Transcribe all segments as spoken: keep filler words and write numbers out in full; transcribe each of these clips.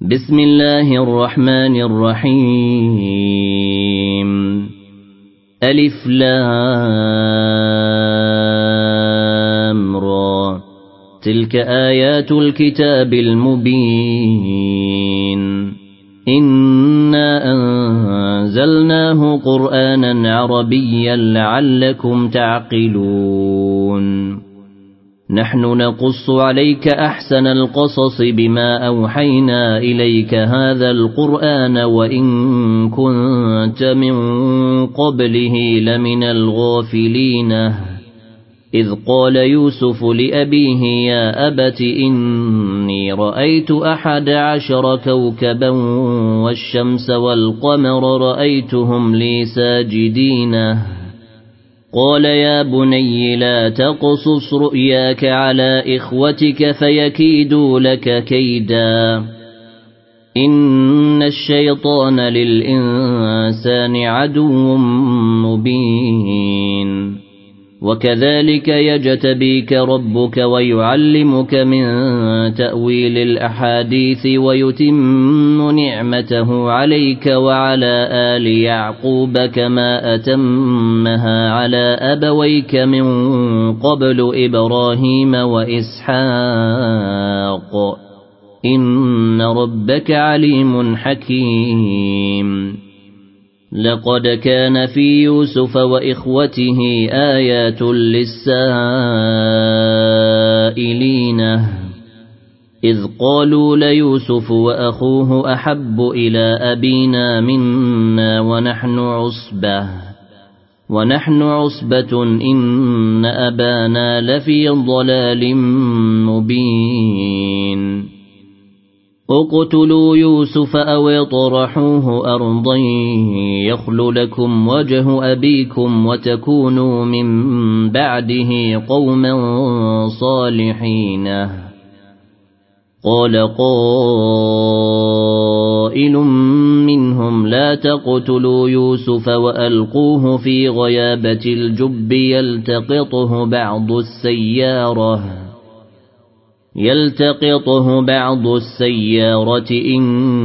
بسم الله الرحمن الرحيم ألف لام را تلك آيات الكتاب المبين إنا أنزلناه قرآنا عربيا لعلكم تعقلون نحن نقص عليك أحسن القصص بما أوحينا إليك هذا القرآن وإن كنت من قبله لمن الغافلين إذ قال يوسف لأبيه يا أبت إني رأيت أحد عشر كوكبا والشمس والقمر رأيتهم لي ساجدين قال يا بني لا تقصص رؤياك على إخوتك فيكيدوا لك كيدا إن الشيطان للإنسان عدو مبين وكذلك يجتبيك ربك ويعلمك من تأويل الأحاديث ويتم نعمته عليك وعلى آل يعقوب كما أتمها على أبويك من قبل إبراهيم وإسحاق إن ربك عليم حكيم لقد كان في يوسف وإخوته آيات للسائلين إذ قالوا ليوسف وأخوه أحب إلى أبينا منا ونحن عصبة ونحن عصبة إن أبانا لفي ضلال مبين اقتلوا يوسف أو اطرحوه أرضا يخل لكم وجه أبيكم وتكونوا من بعده قوما صالحين قال قائل منهم لا تقتلوا يوسف وألقوه في غيابة الجب يلتقطه بعض السيارة يلتقطه بعض السيارة إن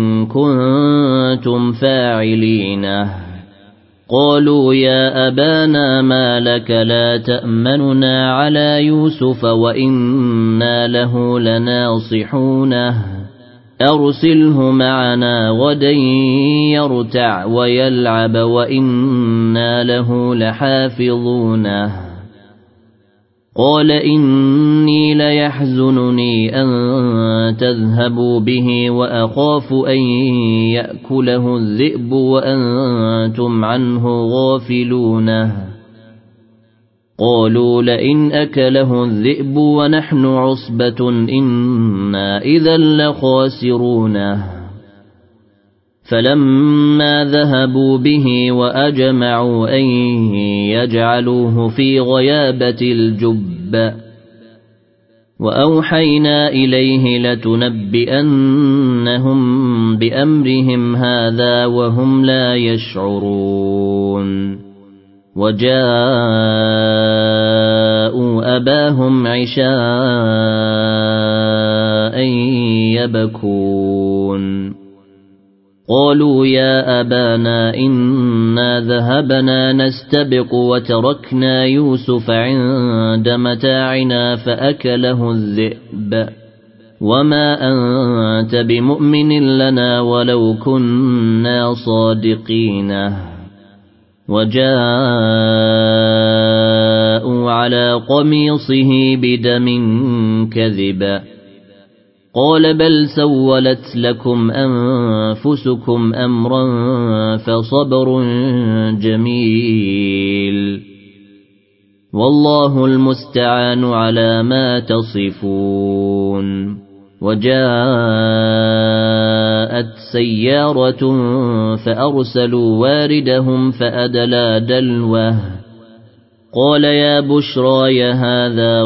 كنتم فاعلين قالوا يا أبانا ما لك لا تأمننا على يوسف وإنا له لناصحون أرسله معنا غدا يرتع ويلعب وإنا له لحافظون قال إني ليحزنني أن تذهبوا به وأخاف أن يأكله الذئب وأنتم عنه غافلون قالوا لئن أكله الذئب ونحن عصبة إنا إذا لخاسرون فلما ذهبوا به وأجمعوا أن يجعلوه في غيابة الجب وأوحينا إليه لتنبئنهم بأمرهم هذا وهم لا يشعرون وجاءوا أباهم عشاء يبكون قالوا يا أبانا إنا ذهبنا نستبق وتركنا يوسف عند متاعنا فأكله الذئب وما أنت بمؤمن لنا ولو كنا صادقين وجاءوا على قميصه بدم كذب قال بل سولت لكم أنفسكم أمرا فصبر جميل والله المستعان على ما تصفون وجاءت سيارة فأرسلوا واردهم فأدلى دلوه قال يا بشرى هذا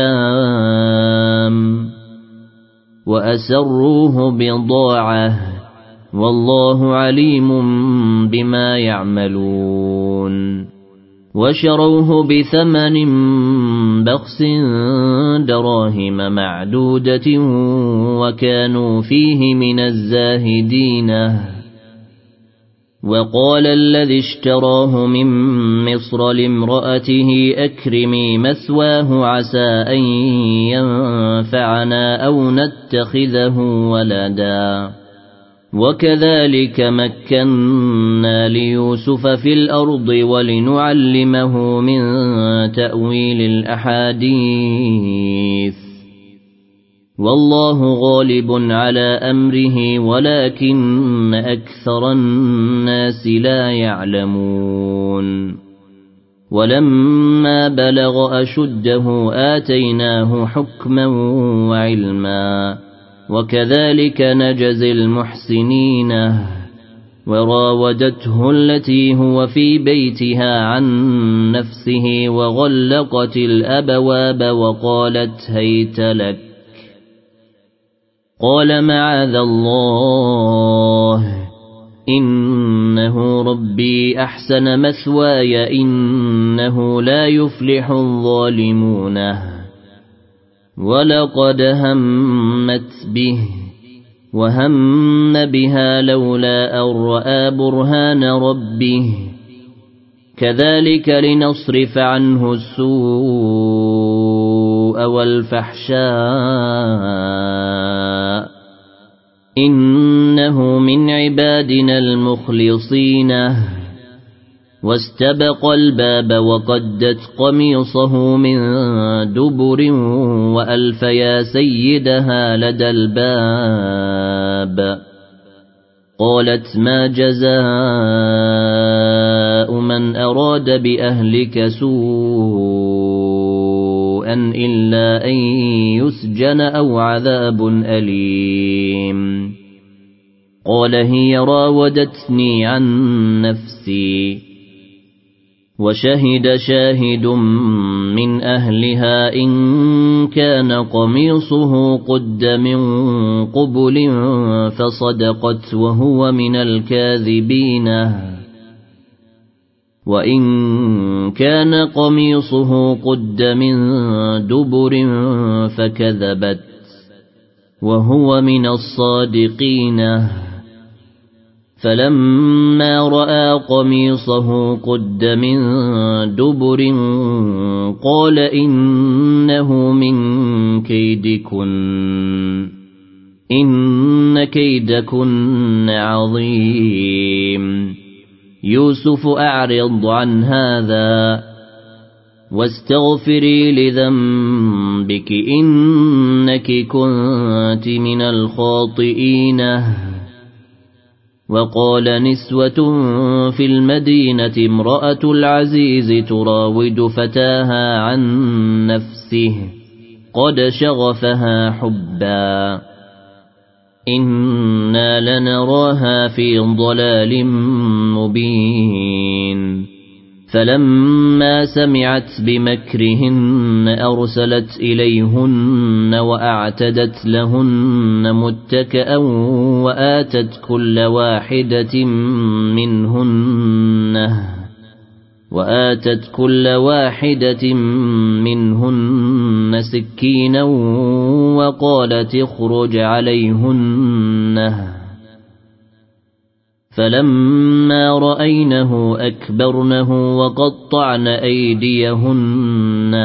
غلام وأسروه بضاعة والله عليم بما يعملون وشروه بثمن بخس دراهم معدودة وكانوا فيه من الزاهدين. وقال الذي اشتراه من مصر لامرأته أكرمي مثواه عسى أن ينفعنا أو نتخذه ولدا. وكذلك مكنا ليوسف في الأرض ولنعلمه من تأويل الأحاديث. والله غالب على أمره ولكن أكثر الناس لا يعلمون. ولما بلغ أشده آتيناه حكما وعلما وكذلك نجزي المحسنين. وراودته التي هو في بيتها عن نفسه وغلقت الأبواب وقالت هيت لك. قال معاذ الله إنه ربي أحسن مثواي إنه لا يفلح الظالمون. ولقد همت به وهم بها لولا أن رأى برهان ربه كذلك لنصرف عنه السوء والفحشاء إنه من عبادنا المخلصين. واستبق الباب وقدت قميصه من دبر وألف يا سيدها لدى الباب. قالت ما جزاء من أراد بأهلك سوءا إلا أن يسجن أو عذاب أليم. قال هي راودتني عن نفسي. وشهد شاهد من أهلها إن كان قميصه قد من قبل فصدقت وهو من الكاذبين. وإن كان قميصه قد من دبر فكذبت وهو من الصادقين. فلما رأى قميصه قد من دبر قال إنه من كيدكن إن كيدكن عظيم. يوسف أعرض عن هذا واستغفري لذنبك إنك كنت من الخاطئين. وقال نسوة في المدينة امرأة العزيز تراود فتاها عن نفسه قد شغفها حبا إنا لنراها في ضلال مبين. فلما سمعت بمكرهن أرسلت إليهن وأعتدت لهن متكئا وآتت كل واحدة منهن وآتت كل واحدة منهن سكينا وقالت اخرج عليهن. فلما رأينه أكبرنه وقطعن أيديهن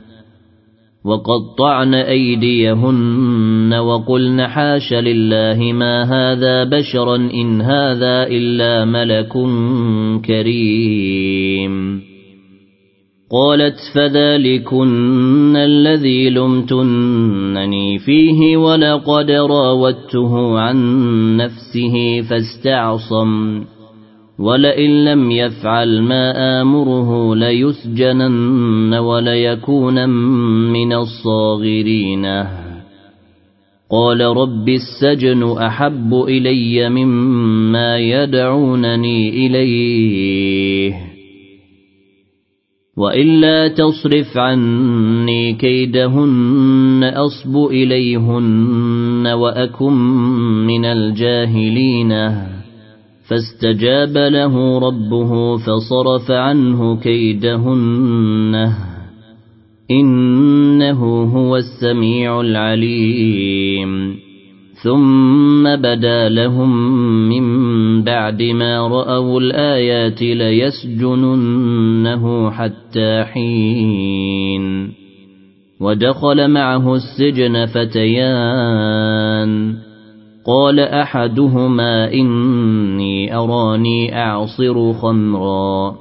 وقطعن أيديهن وقلن حاش لله ما هذا بشرا إن هذا إلا ملك كريم. قالت فذلكن الذي لمتنني فيه ولقد راودته عن نفسه فاستعصم ولئن لم يفعل ما آمره ليسجنن وليكون من الصاغرين. قال رب السجن أحب إلي مما يدعونني إليه وإلا تصرف عني كيدهن أصب إليهن وأكن من الجاهلين. فاستجاب له ربه فصرف عنه كيدهن إنه هو السميع العليم. ثم بدا لهم من بعد ما رأوا الآيات ليسجننه حتى حين ودخل معه السجن فتيان قال أحدهما إني أراني أعصر خمرا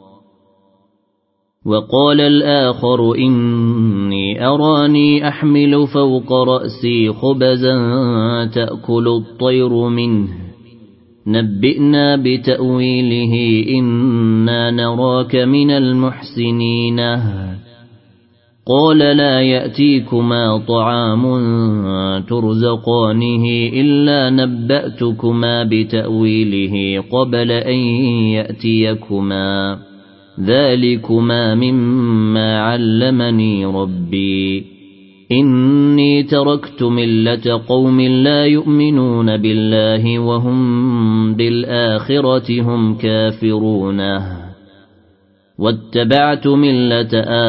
وقال الآخر إني أراني أحمل فوق رأسي خبزا تأكل الطير منه نبئنا بتأويله إنا نراك من المحسنين قال لا يأتيكما طعام ترزقانه إلا نبأتكما بتأويله قبل أن يأتيكما ذلكما مما علمني ربي إني تركت ملة قوم لا يؤمنون بالله وهم بالآخرة هم كافرون واتبعت ملة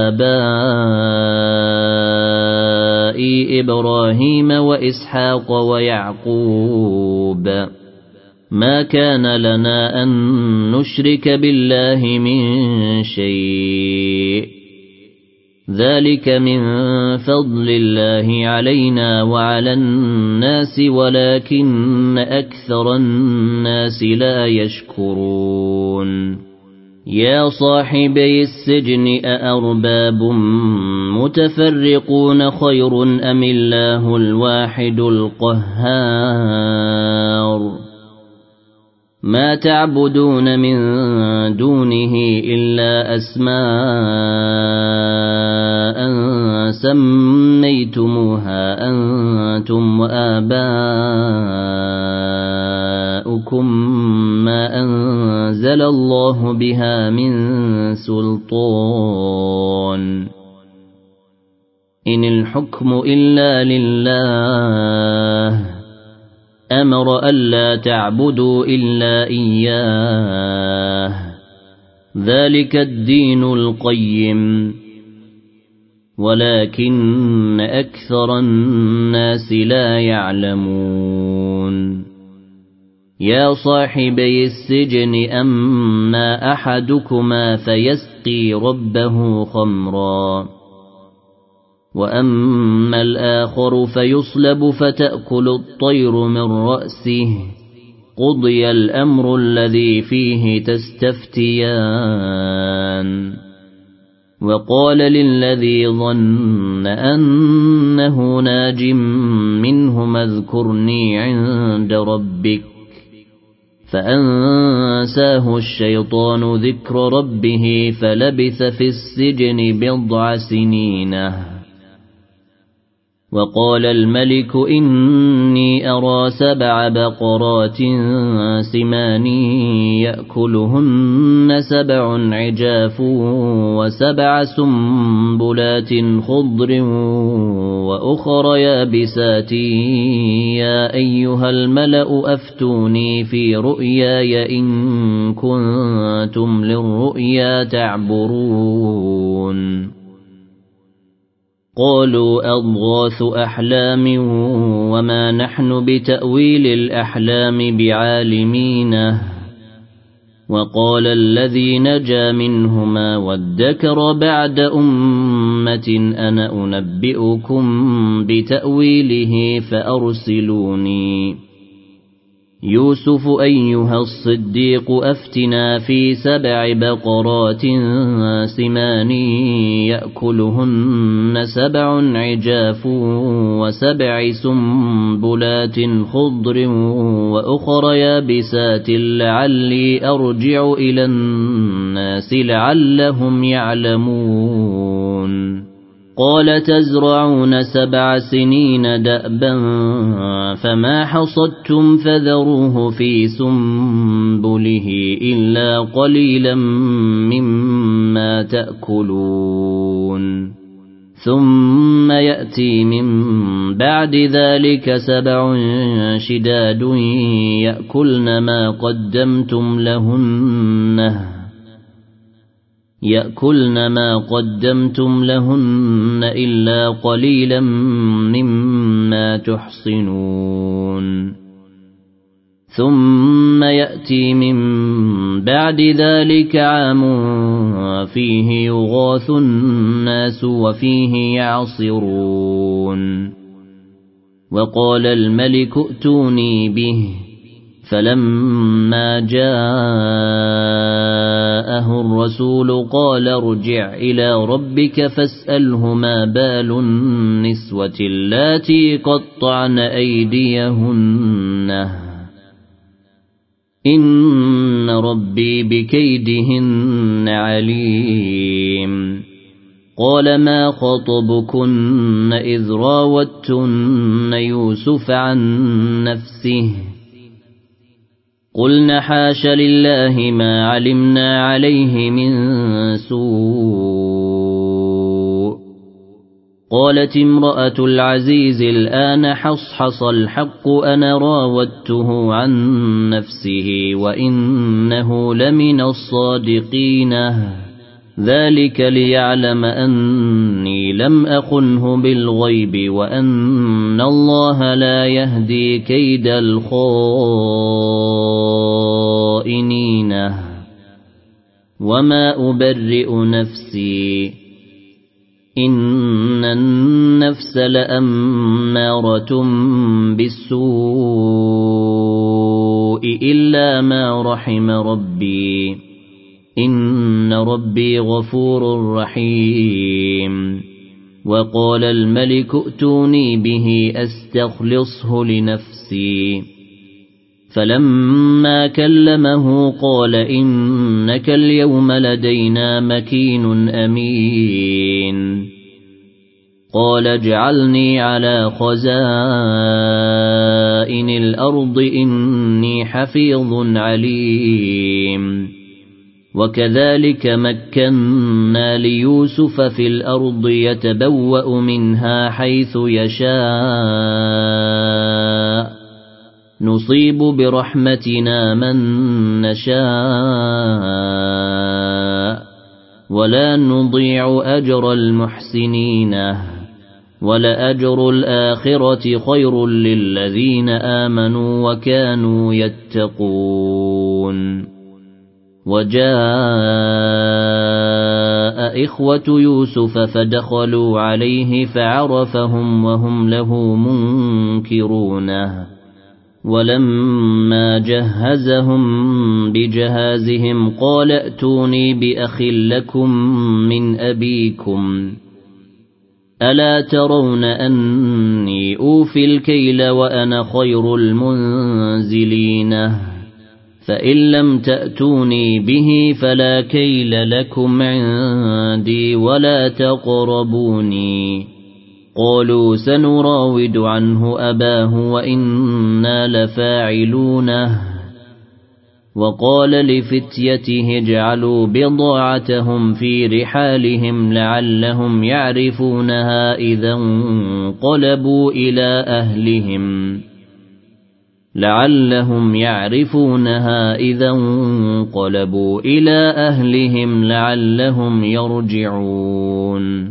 آبائي إبراهيم وإسحاق ويعقوب ما كان لنا أن نشرك بالله من شيء ذلك من فضل الله علينا وعلى الناس ولكن أكثر الناس لا يشكرون يا صاحبي السجن أأرباب متفرقون خير أم الله الواحد القهار ما تعبدون من دونه إلا أسماء سميتموها أنتم وآباؤكم ما أنزل الله بها من سلطان إن الحكم إلا لله أمر ألا تعبدوا إلا إياه ذلك الدين القيم ولكن أكثر الناس لا يعلمون يا صاحبي السجن أما أحدكما فيسقي ربه خمرا وأما الآخر فيصلب فتأكل الطير من رأسه قضي الأمر الذي فيه تستفتيان وقال للذي ظن أنه ناج منه اذكرني عند ربك فأنساه الشيطان ذكر ربه فلبث في السجن بضع سنين وقال الملك إني أرى سبع بقرات سمان يأكلهن سبع عجاف وسبع سنبلات خضر وأخر يابسات يا أيها الملأ أفتوني في رؤياي إن كنتم للرؤيا تعبرون قالوا أضغاث أحلام وما نحن بتأويل الأحلام بعالمين وقال الذي نجا منهما وادكر بعد أمة أنا أنبئكم بتأويله فأرسلوني يوسف أيها الصديق أفتنا في سبع بقرات سمان يأكلهن سبع عجاف وسبع سنبلات خضر وأخر يابسات لعلي أرجع إلى الناس لعلهم يعلمون قال تزرعون سبع سنين دأبا فما حصدتم فذروه في سنبله إلا قليلا مما تأكلون ثم يأتي من بعد ذلك سبع شداد يأكلن ما قدمتم لهن يأكلن ما قدمتم لهن إلا قليلا مما ما تحصنون ثم يأتي من بعد ذلك عام فيه يغاث الناس وفيه يعصرون وقال الملك ائتوني به فلما جاءه الرسول قال ارجع إلى ربك فاسأله ما بال النسوة اللاتي قطعن أيديهن إن ربي بكيدهن عليم قال ما خطبكن إذ راوتن يوسف عن نفسه قلن حاش لله ما علمنا عليه من سوء قالت امرأة العزيز الآن حصحص الحق أنا راودته عن نفسه وإنه لمن الصادقين ذلك ليعلم أني لم أخنه بالغيب وأن الله لا يهدي كيد الخائنين وما أبرئ نفسي إن النفس لأمارة بالسوء إلا ما رحم ربي إن ربي غفور رحيم وقال الملك ائتوني به أستخلصه لنفسي فلما كلمه قال إنك اليوم لدينا مكين أمين قال اجعلني على خزائن الأرض إني حفيظ عليم وكذلك مكنا ليوسف في الأرض يتبوأ منها حيث يشاء نصيب برحمتنا من نشاء ولا نضيع أجر المحسنين ولأجر الآخرة خير للذين آمنوا وكانوا يتقون وجاء إخوة يوسف فدخلوا عليه فعرفهم وهم له منكرونه ولما جهزهم بجهازهم قال ائتوني بأخ لكم من أبيكم ألا ترون أني أوفي الكيل وأنا خير المنزلين فإن لم تأتوني به فلا كيل لكم عندي ولا تقربوني قالوا سنراود عنه أباه وإنا لفاعلونه وقال لفتيته اجعلوا بضاعتهم في رحالهم لعلهم يعرفونها إذا انقلبوا إلى أهلهم لعلهم يعرفونها إذا انقلبوا إلى أهلهم لعلهم يرجعون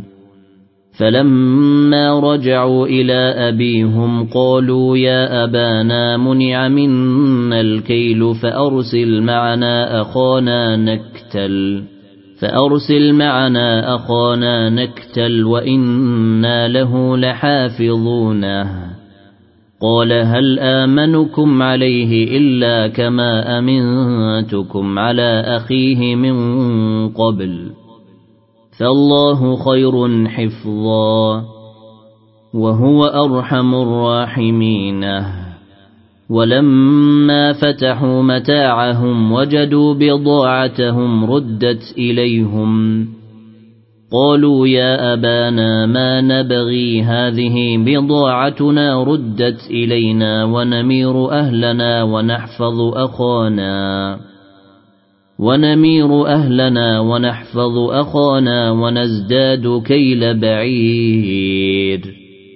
فلما رجعوا إلى أبيهم قالوا يا أبانا منع منا الكيل فأرسل معنا أخانا نكتل فأرسل معنا أخانا نكتل وإنا له لحافظونه قال هل آمنكم عليه إلا كما أمنتكم على أخيه من قبل فالله خير حفظا وهو أرحم الراحمين ولما فتحوا متاعهم وجدوا بضاعتهم ردت إليهم قالوا يا أبانا ما نبغي هذه بضاعتنا ردت إلينا ونمير أهلنا ونحفظ أخانا ونمير أهلنا ونحفظ أخانا ونزداد كيل بعير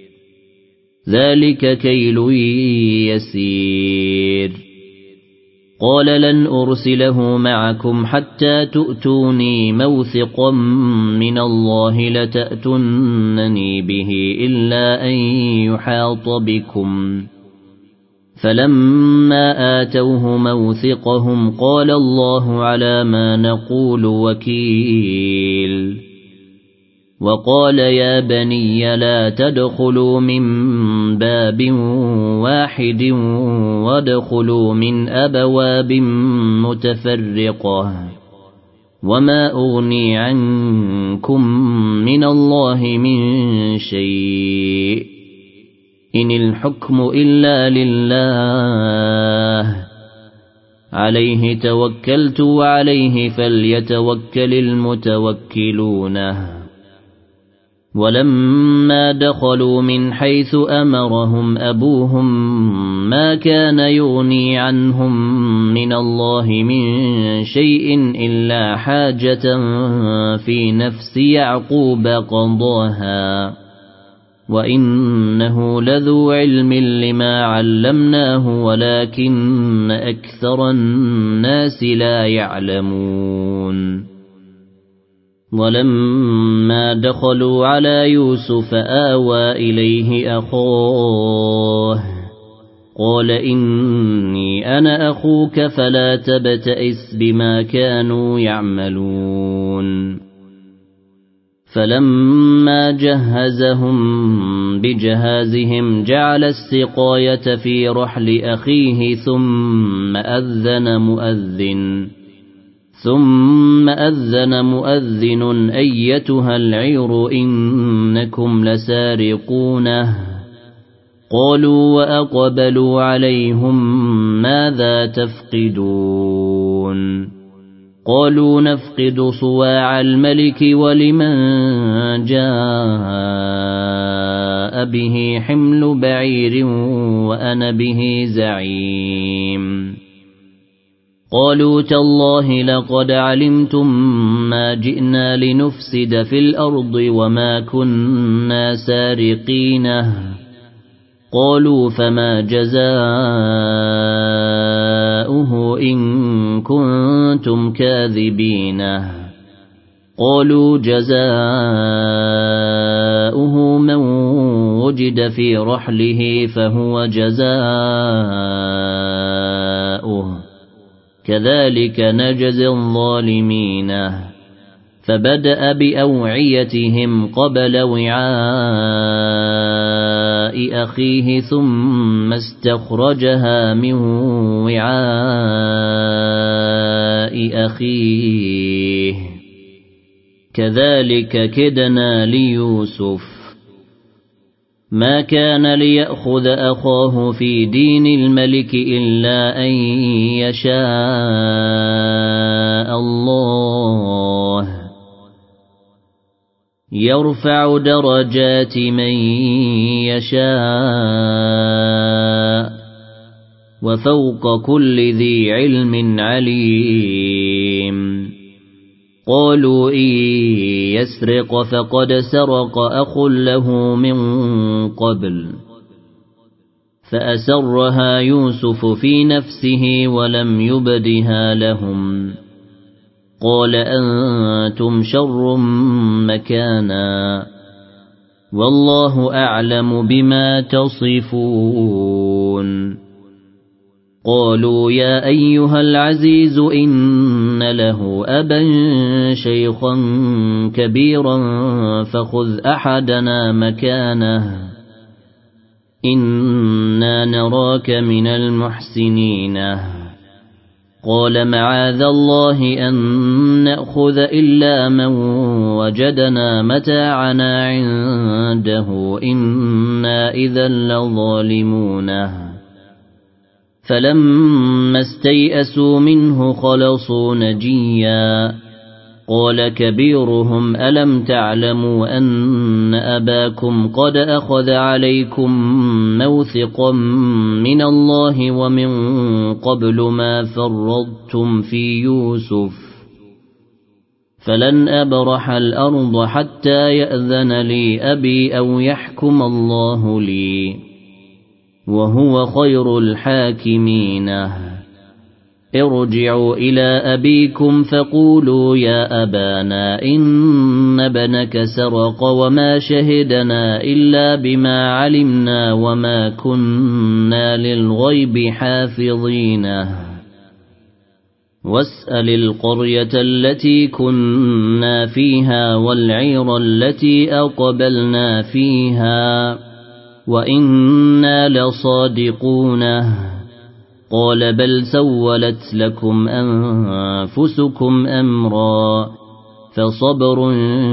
ذلك كيل يسير قال لن أرسله معكم حتى تؤتوني موثقا من الله لتأتونني به إلا أن يحاط بكم. فلما آتوه موثقهم قال الله على ما نقول وكيل. وقال يا بني لا تدخلوا من باب واحد وادخلوا من أبواب متفرقة وما أغني عنكم من الله من شيء إن الحكم إلا لله عليه توكلت وعليه فليتوكل المتوكلون. ولما دخلوا من حيث أمرهم أبوهم ما كان يغني عنهم من الله من شيء إلا حاجة في نفس يعقوب قضاها وإنه لذو علم لما علمناه ولكن أكثر الناس لا يعلمون. ولما دخلوا على يوسف آوى إليه أخاه قال إني أنا أخوك فلا تبتئس بما كانوا يعملون. فلما جهزهم بجهازهم جعل السقاية في رحل أخيه ثم أذن مؤذن ثم أذن مؤذن أيتها العير إنكم لسارقونه. قالوا وأقبلوا عليهم ماذا تفقدون؟ قالوا نفقد صواع الملك ولمن جاء به حمل بعير وأنا به زعيم. قالوا تالله لقد علمتم ما جئنا لنفسد في الأرض وما كنا سارقين. قالوا فما جزاؤه إن كنتم كاذبين؟ قالوا جزاؤه من وجد في رحله فهو جزاؤه كذلك نجزي الظالمين. فبدأ بأوعيتهم قبل وعاء أخيه ثم استخرجها من وعاء أخيه كذلك كدنا ليوسف ما كان ليأخذ أخاه في دين الملك إلا أن يشاء الله يرفع درجات من يشاء وفوق كل ذي علم عليم. قالوا إن يسرق فقد سرق أخ له من قبل فأسرها يوسف في نفسه ولم يبدها لهم. قال أنتم شر مكانا والله أعلم بما تصفون. قالوا يا أيها العزيز إن له أبا شيخا كبيرا فخذ أحدنا مكانه إنا نراك من المحسنين. قال معاذ الله أن نأخذ إلا من وجدنا متاعنا عنده إنا إذا لظالمون. فلما استيئسوا منه خلصوا نجيا. قال كبيرهم ألم تعلموا أن أباكم قد أخذ عليكم موثقا من الله ومن قبل ما فرضتم في يوسف فلن أبرح الأرض حتى يأذن لي أبي أو يحكم الله لي وهو خير الحاكمين. ارجعوا إلى أبيكم فقولوا يا أبانا إن ابنك سرق وما شهدنا إلا بما علمنا وما كنا للغيب حافظينه واسأل القرية التي كنا فيها والعير التي أقبلنا فيها وإنا لصادقون قال بل سولت لكم أنفسكم أمرا فصبر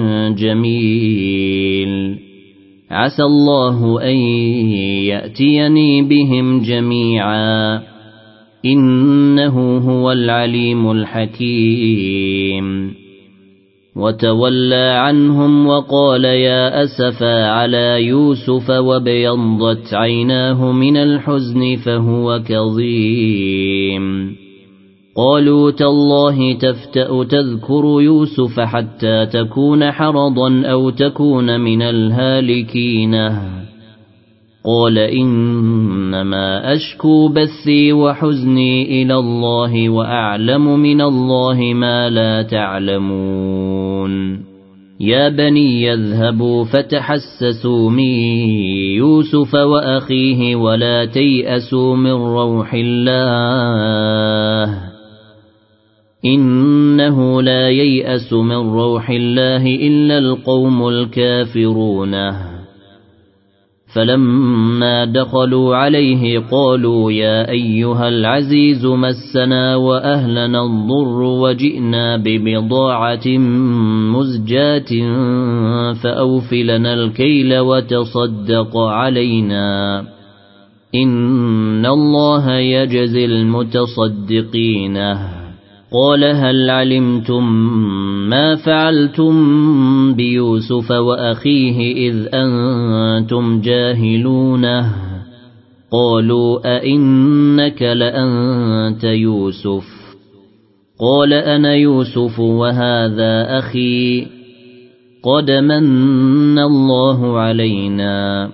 جميل عسى الله أن يأتيني بهم جميعا إنه هو العليم الحكيم وتولى عنهم وقال يا أسفا على يوسف وابيضت عيناه من الحزن فهو كظيم قالوا تالله تفتأ تذكر يوسف حتى تكون حرضا أو تكون من الهالكين قال إنما أشكو بثي وحزني إلى الله وأعلم من الله ما لا تعلمون يا بني يذهبوا فتحسسوا من يوسف وأخيه ولا تيأسوا من روح الله إنه لا ييأس من روح الله إلا القوم الكافرون فلما دخلوا عليه قالوا يا أيها العزيز مسنا وأهلنا الضر وجئنا ببضاعة مزجاة فأوفلنا الكيل وتصدق علينا إن الله يجزي المتصدقين قال هل علمتم ما فعلتم بيوسف وأخيه إذ أنتم جاهلونه قالوا أئنك لأنت يوسف قال أنا يوسف وهذا أخي قد من الله علينا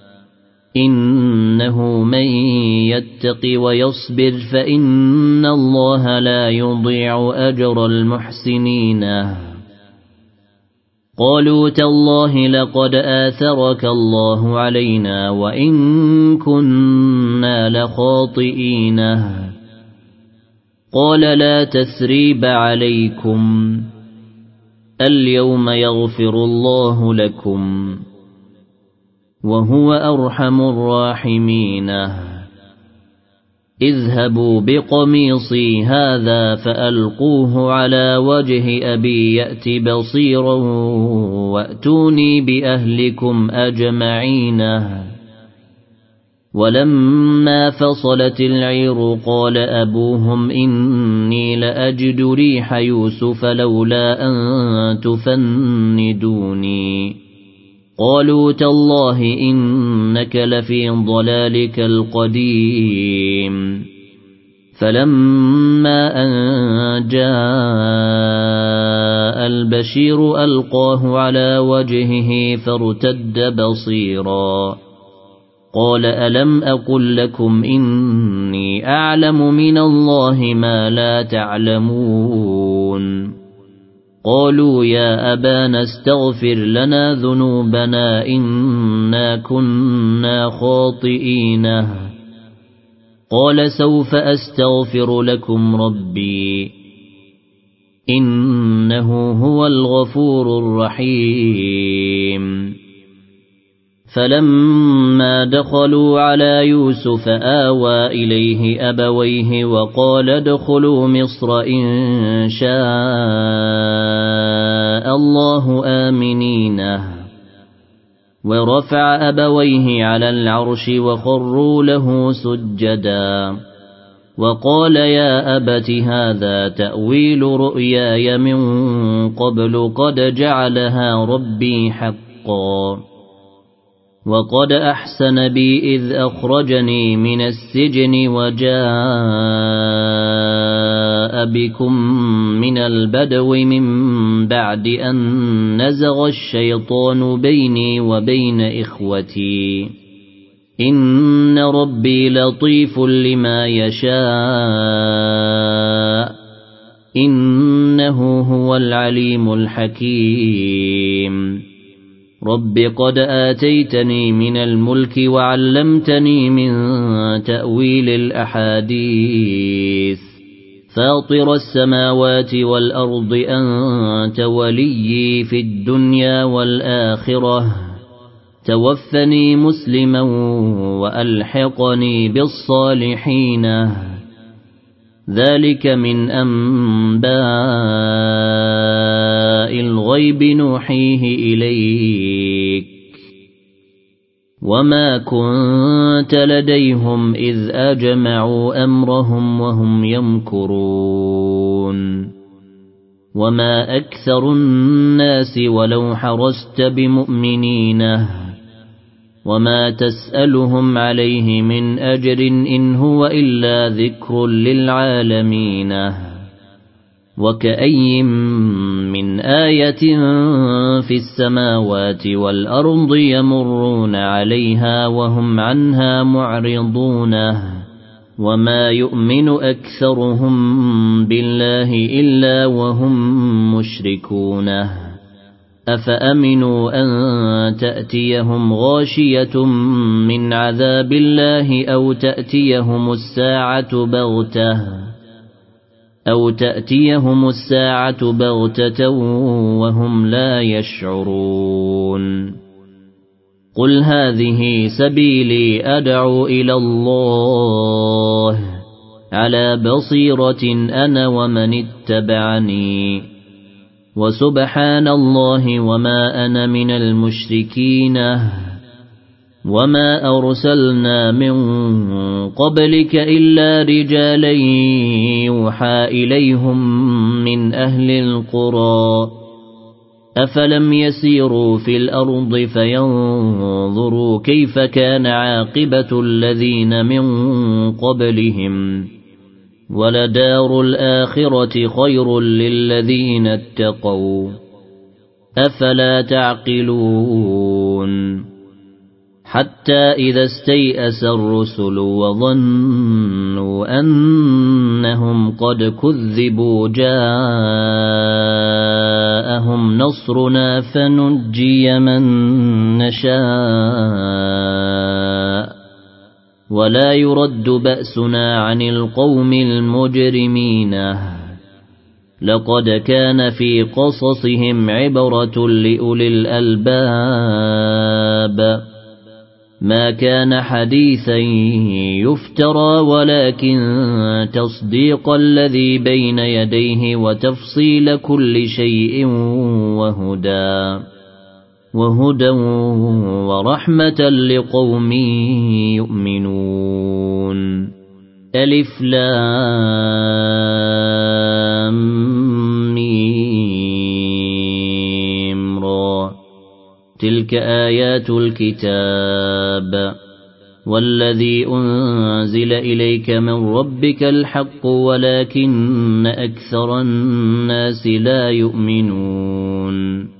إنه من يتق ويصبر فإن الله لا يضيع أجر المحسنين قالوا تالله لقد آثرك الله علينا وإن كنا لخاطئين قال لا تثريب عليكم اليوم يغفر الله لكم وهو أرحم الراحمين اذهبوا بقميصي هذا فألقوه على وجه أبي يأت بصيرا وأتوني بأهلكم أجمعين ولما فصلت العير قال أبوهم إني لأجد ريح يوسف لولا أن تفندوني قالوا تالله إنك لفي ضلالك القديم فلما أن جاء البشير ألقاه على وجهه فارتد بصيرا قال ألم أقل لكم إني أعلم من الله ما لا تعلمون قالوا يا أبانا استغفر لنا ذنوبنا إنا كنا خاطئين قال سوف أستغفر لكم ربي إنه هو الغفور الرحيم فلما دخلوا على يوسف آوى إليه أبويه وقال ادخلوا مصر إن شاء الله آمنين ورفع أبويه على العرش وخروا له سجدا وقال يا أبت هذا تأويل رؤياي من قبل قد جعلها ربي حقا وقد أحسن بي إذ أخرجني من السجن وجاء بكم من البدو من بعد أن نزغ الشيطان بيني وبين إخوتي إن ربي لطيف لما يشاء إنه هو العليم الحكيم رب قد آتيتني من الملك وعلمتني من تأويل الأحاديث فاطر السماوات والأرض أنت وليي في الدنيا والآخرة توفني مسلما وألحقني بالصالحين ذلك من أنباء الغيب نوحيه إليك وما كنت لديهم إذ أجمعوا أمرهم وهم يمكرون وما أكثر الناس ولو حرصت بمؤمنين وما تسألهم عليه من أجر إن هو إلا ذكر للعالمين وكأي من آية في السماوات والأرض يمرون عليها وهم عنها معرضون وما يؤمن أكثرهم بالله إلا وهم مشركون أفأمنوا أن تأتيهم غاشية من عذاب الله أو تأتيهم الساعة بغتة أو تأتيهم الساعة بغتة وهم لا يشعرون قل هذه سبيلي أدعو إلى الله على بصيرة أنا ومن اتبعني وسبحان الله وما أنا من المشركين وما أرسلنا من قبلك إلا رجالا يوحى إليهم من أهل القرى أفلم يسيروا في الأرض فينظروا كيف كان عاقبة الذين من قبلهم ولدار الآخرة خير للذين اتقوا أفلا تعقلون حتى إذا استيأس الرسل وظنوا أنهم قد كذبوا جاءهم نصرنا فنجي من نشاء ولا يرد بأسنا عن القوم المجرمين لقد كان في قصصهم عبرة لأولي الألباب ما كان حديثا يفترى ولكن تصديق الذي بين يديه وتفصيل كل شيء وهدى وهدى ورحمة لقوم يؤمنون ألف لام ميم را تلك آيات الكتاب والذي أنزل إليك من ربك الحق ولكن أكثر الناس لا يؤمنون